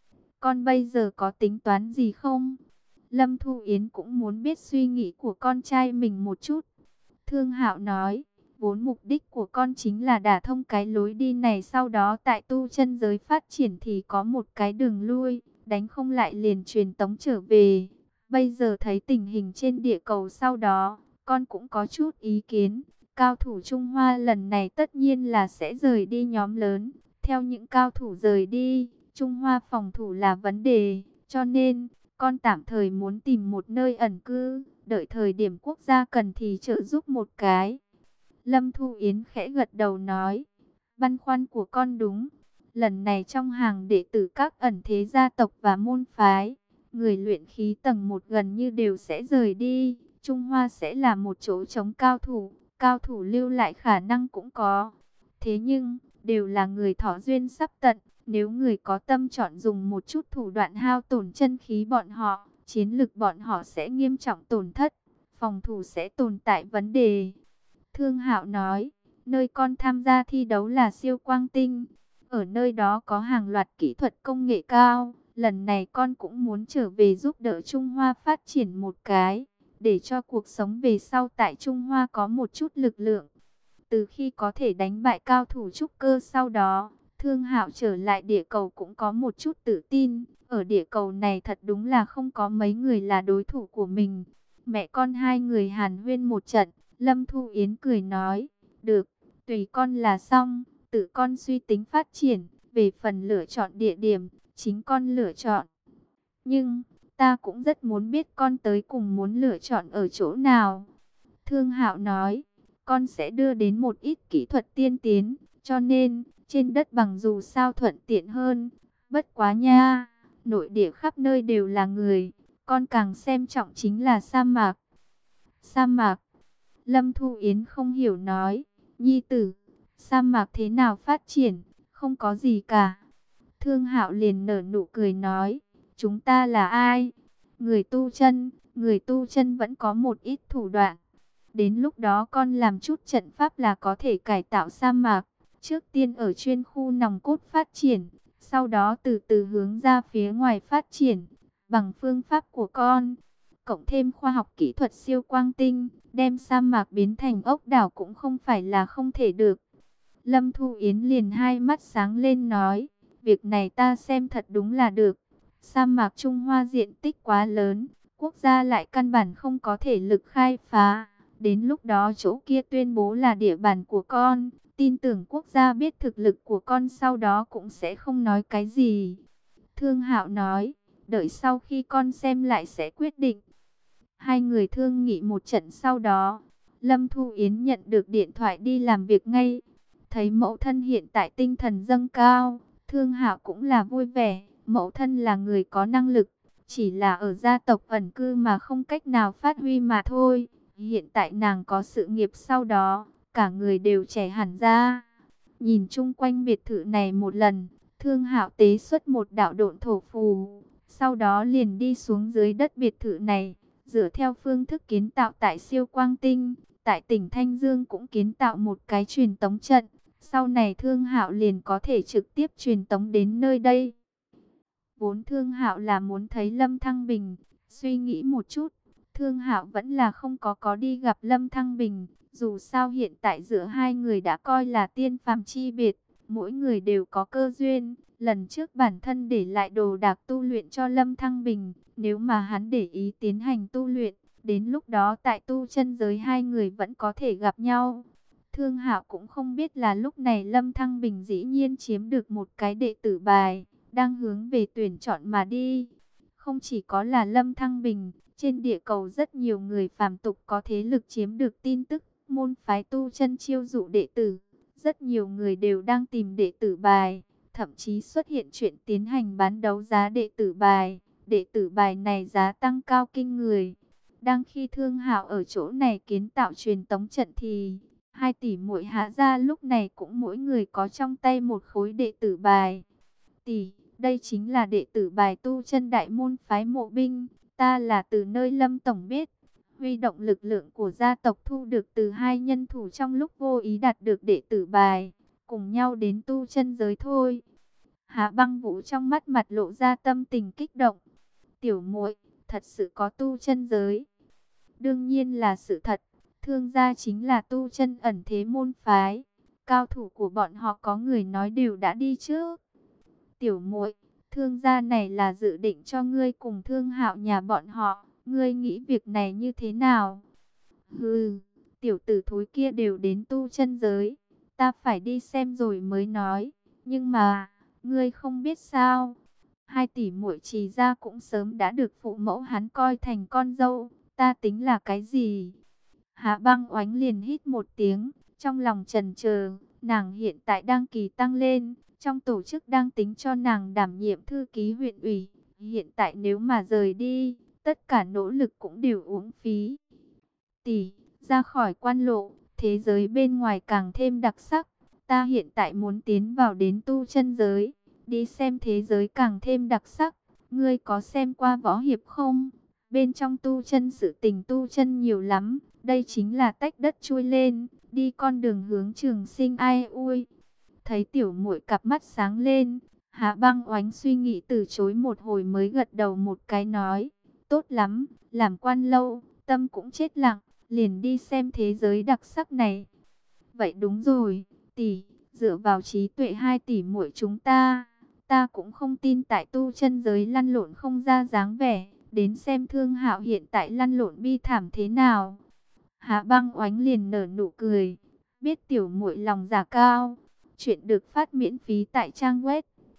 Con bây giờ có tính toán gì không? Lâm Thu Yến cũng muốn biết suy nghĩ của con trai mình một chút. Thương Hạo nói, vốn mục đích của con chính là đả thông cái lối đi này, sau đó tại tu chân giới phát triển thì có một cái đường lui, đánh không lại liền truyền tống trở về. Bây giờ thấy tình hình trên địa cầu sau đó, con cũng có chút ý kiến. Cao thủ Trung Hoa lần này tất nhiên là sẽ rời đi nhóm lớn. Theo những cao thủ rời đi, Trung Hoa phòng thủ là vấn đề, cho nên con tạm thời muốn tìm một nơi ẩn cư, đợi thời điểm quốc gia cần thì trợ giúp một cái. Lâm Thu Yến khẽ gật đầu nói, băn khoăn của con đúng. Lần này trong hàng đệ tử các ẩn thế gia tộc và môn phái, người luyện khí tầng 1 gần như đều sẽ rời đi. Trung Hoa sẽ là một chỗ trống cao thủ lưu lại khả năng cũng có. Thế nhưng, đều là người thọ duyên sắp tận. Nếu người có tâm chọn dùng một chút thủ đoạn hao tổn chân khí bọn họ, chiến lực bọn họ sẽ nghiêm trọng tổn thất, phòng thủ sẽ tồn tại vấn đề. Thương Hạo nói, nơi con tham gia thi đấu là siêu quang tinh. Ở nơi đó có hàng loạt kỹ thuật công nghệ cao. Lần này con cũng muốn trở về giúp đỡ Trung Hoa phát triển một cái, để cho cuộc sống về sau tại Trung Hoa có một chút lực lượng. Từ khi có thể đánh bại cao thủ trúc cơ sau đó, Thương Hạo trở lại địa cầu cũng có một chút tự tin. Ở địa cầu này thật đúng là không có mấy người là đối thủ của mình. Mẹ con hai người hàn huyên một trận, Lâm Thu Yến cười nói, được, tùy con là xong, tự con suy tính phát triển. Về phần lựa chọn địa điểm, chính con lựa chọn. Nhưng, ta cũng rất muốn biết con tới cùng muốn lựa chọn ở chỗ nào. Thương Hạo nói, con sẽ đưa đến một ít kỹ thuật tiên tiến, cho nên trên đất bằng dù sao thuận tiện hơn. Bất quá nha, nội địa khắp nơi đều là người, con càng xem trọng chính là sa mạc. Sa mạc? Lâm Thu Yến không hiểu nói, nhi tử, sa mạc thế nào phát triển? Không có gì cả. Thương Hạo liền nở nụ cười nói, chúng ta là ai? Người tu chân vẫn có một ít thủ đoạn. Đến lúc đó con làm chút trận pháp là có thể cải tạo sa mạc. Trước tiên ở chuyên khu nòng cốt phát triển, sau đó từ từ hướng ra phía ngoài phát triển, bằng phương pháp của con. Cộng thêm khoa học kỹ thuật siêu quang tinh, đem sa mạc biến thành ốc đảo cũng không phải là không thể được. Lâm Thu Yến liền hai mắt sáng lên nói, việc này ta xem thật đúng là được. Sa mạc Trung Hoa diện tích quá lớn, quốc gia lại căn bản không có thể lực khai phá. Đến lúc đó chỗ kia tuyên bố là địa bàn của con, tin tưởng quốc gia biết thực lực của con sau đó cũng sẽ không nói cái gì. Thương Hạo nói, đợi sau khi con xem lại sẽ quyết định. Hai người thương nghị một trận sau đó, Lâm Thu Yến nhận được điện thoại đi làm việc ngay. Thấy mẫu thân hiện tại tinh thần dâng cao, Thương Hạo cũng là vui vẻ. Mẫu thân là người có năng lực, chỉ là ở gia tộc ẩn cư mà không cách nào phát huy mà thôi. Hiện tại nàng có sự nghiệp sau đó, cả người đều trẻ hẳn ra. Nhìn chung quanh biệt thự này một lần, Thương Hạo tế xuất một đạo độn thổ phù, sau đó liền đi xuống dưới đất biệt thự này, dựa theo phương thức kiến tạo tại siêu quang tinh, tại tỉnh Thanh Dương cũng kiến tạo một cái truyền tống trận. Sau này Thương Hạo liền có thể trực tiếp truyền tống đến nơi đây. Vốn Thương Hạo là muốn thấy Lâm Thăng Bình, suy nghĩ một chút, Thương Hạo vẫn là không có đi gặp Lâm Thăng Bình. Dù sao hiện tại giữa hai người đã coi là tiên phàm chi biệt, mỗi người đều có cơ duyên. Lần trước bản thân để lại đồ đạc tu luyện cho Lâm Thăng Bình, nếu mà hắn để ý tiến hành tu luyện, đến lúc đó tại tu chân giới hai người vẫn có thể gặp nhau. Thương Hạo cũng không biết là lúc này Lâm Thăng Bình dĩ nhiên chiếm được một cái đệ tử bài, đang hướng về tuyển chọn mà đi. Không chỉ có là Lâm Thăng Bình, trên địa cầu rất nhiều người phàm tục có thế lực chiếm được tin tức môn phái tu chân chiêu dụ đệ tử. Rất nhiều người đều đang tìm đệ tử bài, thậm chí xuất hiện chuyện tiến hành bán đấu giá đệ tử bài. Đệ tử bài này giá tăng cao kinh người. Đang khi Thương Hạo ở chỗ này kiến tạo truyền tống trận thì hai tỷ muội Hạ gia lúc này cũng mỗi người có trong tay một khối đệ tử bài. Tỷ, đây chính là đệ tử bài tu chân đại môn phái Mộ Binh, ta là từ nơi Lâm tổng biết. Huy động lực lượng của gia tộc thu được từ hai nhân thủ trong lúc vô ý đạt được đệ tử bài, cùng nhau đến tu chân giới thôi. Hạ Băng Vũ trong mắt mặt lộ ra tâm tình kích động. Tiểu muội, thật sự có tu chân giới? Đương nhiên là sự thật. Thương gia chính là tu chân ẩn thế môn phái. Cao thủ của bọn họ có người nói đều đã đi trước. Tiểu muội, Thương gia này là dự định cho ngươi cùng Thương Hạo nhà bọn họ. Ngươi nghĩ việc này như thế nào? Hừ, tiểu tử thối kia đều đến tu chân giới. Ta phải đi xem rồi mới nói. Nhưng mà, ngươi không biết sao? Hai tỷ muội Trì gia cũng sớm đã được phụ mẫu hắn coi thành con dâu. Ta tính là cái gì? Hạ Băng Oánh liền hít một tiếng, trong lòng chần chờ. Nàng hiện tại đang kỳ tăng lên, trong tổ chức đang tính cho nàng đảm nhiệm thư ký huyện ủy. Hiện tại nếu mà rời đi, tất cả nỗ lực cũng đều uổng phí. Tỷ, ra khỏi quan lộ, thế giới bên ngoài càng thêm đặc sắc. Ta hiện tại muốn tiến vào đến tu chân giới, đi xem thế giới càng thêm đặc sắc. Ngươi có xem qua võ hiệp không? Bên trong tu chân sự tình tu chân nhiều lắm. Đây chính là tách đất chui lên, đi con đường hướng trường sinh ai ui. Thấy tiểu muội cặp mắt sáng lên, Hạ Băng Oánh suy nghĩ từ chối một hồi mới gật đầu một cái nói. Tốt lắm, làm quan lâu, tâm cũng chết lặng, liền đi xem thế giới đặc sắc này. Vậy đúng rồi, tỷ, dựa vào trí tuệ hai tỷ muội chúng ta cũng không tin tại tu chân giới lăn lộn không ra dáng vẻ, đến xem Thương Hạo hiện tại lăn lộn bi thảm thế nào. Hạ Băng Oánh liền nở nụ cười, biết tiểu muội lòng dạ cao. Chuyện được phát miễn phí tại trang web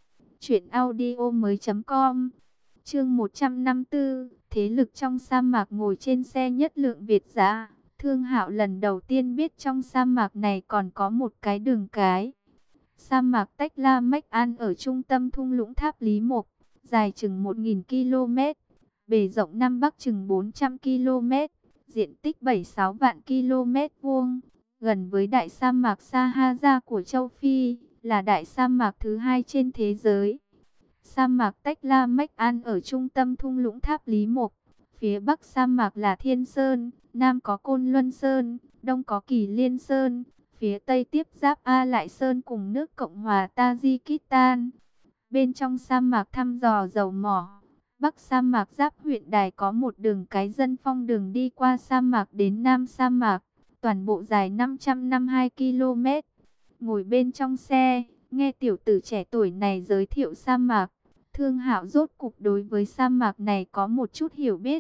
truyệnaudiomoi.com. Chương 154, thế lực trong sa mạc ngồi trên xe nhất lượng Việt dã. Thương Hạo lần đầu tiên biết trong sa mạc này còn có một cái đường cái. Sa mạc Tách La Mách An ở trung tâm thung lũng Tháp Lý Mộc, dài chừng 1000 km, bề rộng Nam Bắc chừng 400 km, diện tích 76 vạn km vuông, gần với đại sa mạc Sahara của châu Phi, là đại sa mạc thứ hai trên thế giới. Sa mạc Tách La Mách An ở trung tâm thung lũng Tháp Lý Mộc, phía bắc sa mạc là Thiên Sơn, nam có Côn Luân Sơn, đông có Kỳ Liên Sơn, Phía tây tiếp giáp A Lại Sơn cùng nước Cộng hòa Tajikistan. Bên trong sa mạc thăm dò dầu mỏ. Bắc sa mạc giáp huyện Đài có một đường cái dân phong đường đi qua sa mạc đến Nam sa mạc. Toàn bộ dài 552 km. Ngồi bên trong xe, nghe tiểu tử trẻ tuổi này giới thiệu sa mạc. Thương Hạo rốt cục đối với sa mạc này có một chút hiểu biết.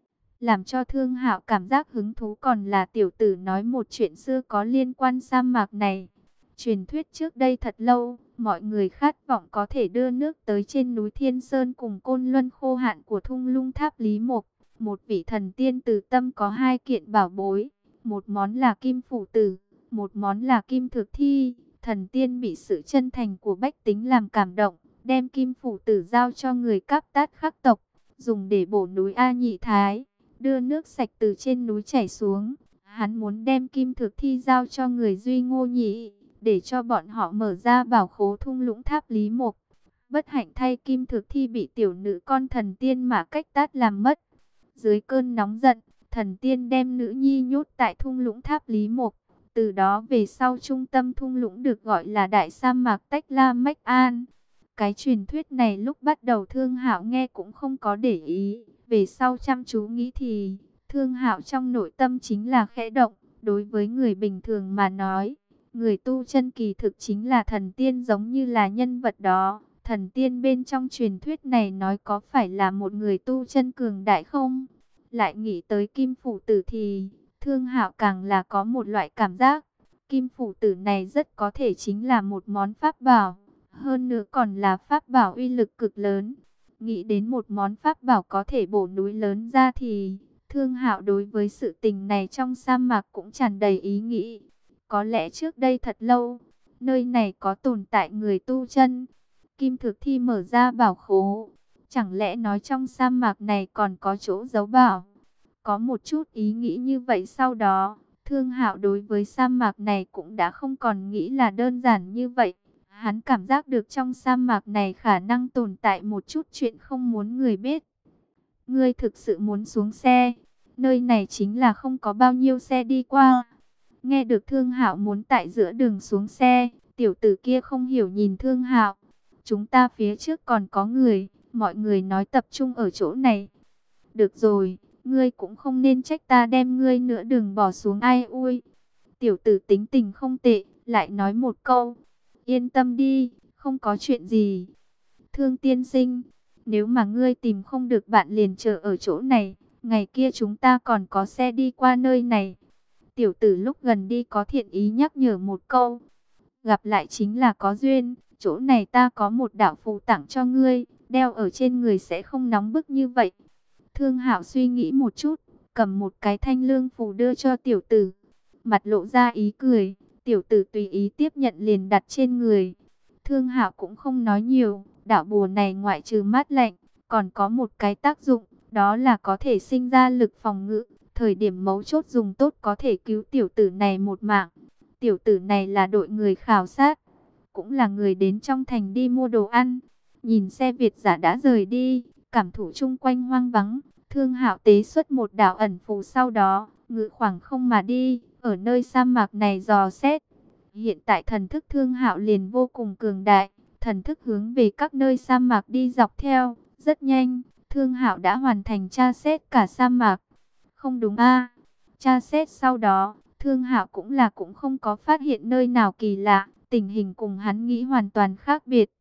Làm cho Thương Hạo cảm giác hứng thú còn là tiểu tử nói một chuyện xưa có liên quan sa mạc này. Truyền thuyết trước đây thật lâu, mọi người khát vọng có thể đưa nước tới trên núi Thiên Sơn cùng côn luân khô hạn của thung lũng Tháp Lý Mộc. Một vị thần tiên từ tâm có hai kiện bảo bối, một món là kim phủ tử, một món là kim thực thi. Thần tiên bị sự chân thành của bách tính làm cảm động, đem kim phủ tử giao cho người Cáp Tát khắc tộc, dùng để bổ núi A Nhị Thái, đưa nước sạch từ trên núi chảy xuống. Hắn muốn đem kim thực thi giao cho người Duy Ngô Nhị, để cho bọn họ mở ra bảo khố thung lũng Tháp Lý Mộc. Bất hạnh thay kim thực thi bị tiểu nữ con thần tiên mà cách tát làm mất. Dưới cơn nóng giận, thần tiên đem nữ nhi nhốt tại thung lũng Tháp Lý Mộc. Từ đó về sau trung tâm thung lũng được gọi là Đại Sa mạc Tách La Mách An. Cái truyền thuyết này lúc bắt đầu Thương Hạo nghe cũng không có để ý. Về sau chăm chú nghĩ thì Thương Hạo trong nội tâm chính là khẽ động. Đối với người bình thường mà nói, người tu chân kỳ thực chính là thần tiên giống như là nhân vật đó. Thần tiên bên trong truyền thuyết này nói có phải là một người tu chân cường đại không? Lại nghĩ tới kim phủ tử thì Thương Hạo càng là có một loại cảm giác. Kim phủ tử này rất có thể chính là một món pháp bảo. Hơn nữa còn là pháp bảo uy lực cực lớn. Nghĩ đến một món pháp bảo có thể bổ núi lớn ra thì Thương Hạo đối với sự tình này trong sa mạc cũng tràn đầy ý nghĩ. Có lẽ trước đây thật lâu, nơi này có tồn tại người tu chân. Kim thực thi mở ra bảo khố. Chẳng lẽ nói trong sa mạc này còn có chỗ giấu bảo? Có một chút ý nghĩ như vậy sau đó, Thương Hạo đối với sa mạc này cũng đã không còn nghĩ là đơn giản như vậy. Hắn cảm giác được trong sa mạc này khả năng tồn tại một chút chuyện không muốn người biết. Ngươi thực sự muốn xuống xe? Nơi này chính là không có bao nhiêu xe đi qua. Nghe được Thương Hạo muốn tại giữa đường xuống xe, tiểu tử kia không hiểu nhìn Thương Hạo. Chúng ta phía trước còn có người, mọi người nói tập trung ở chỗ này. Được rồi, ngươi cũng không nên trách ta đem ngươi nữa, đừng bỏ xuống. Ai ui. Tiểu tử tính tình không tệ, lại nói một câu. Yên tâm đi, không có chuyện gì. Thương tiên sinh, nếu mà ngươi tìm không được bạn liền chờ ở chỗ này, ngày kia chúng ta còn có xe đi qua nơi này. Tiểu tử lúc gần đi có thiện ý nhắc nhở một câu. Gặp lại chính là có duyên, chỗ này ta có một đạo phù tặng cho ngươi, đeo ở trên người sẽ không nóng bức như vậy. Thương Hạo suy nghĩ một chút, cầm một cái thanh lương phù đưa cho tiểu tử. Mặt lộ ra ý cười, tiểu tử tùy ý tiếp nhận liền đặt trên người. Thương Hạo cũng không nói nhiều, đạo bùa này ngoại trừ mát lạnh, còn có một cái tác dụng, đó là có thể sinh ra lực phòng ngự. Thời điểm mấu chốt dùng tốt có thể cứu tiểu tử này một mạng. Tiểu tử này là đội người khảo sát, cũng là người đến trong thành đi mua đồ ăn. Nhìn xe Việt giả đã rời đi, cảm thụ chung quanh hoang vắng, Thương Hạo tế xuất một đạo ẩn phù, sau đó ngự khoảng không mà đi, ở nơi sa mạc này dò xét. Hiện tại thần thức Thương Hạo liền vô cùng cường đại, thần thức hướng về các nơi sa mạc đi dọc theo. Rất nhanh, Thương Hạo đã hoàn thành tra xét cả sa mạc. Không đúng a? Tra xét sau đó, Thương Hạo cũng không có phát hiện nơi nào kỳ lạ, tình hình cùng hắn nghĩ hoàn toàn khác biệt.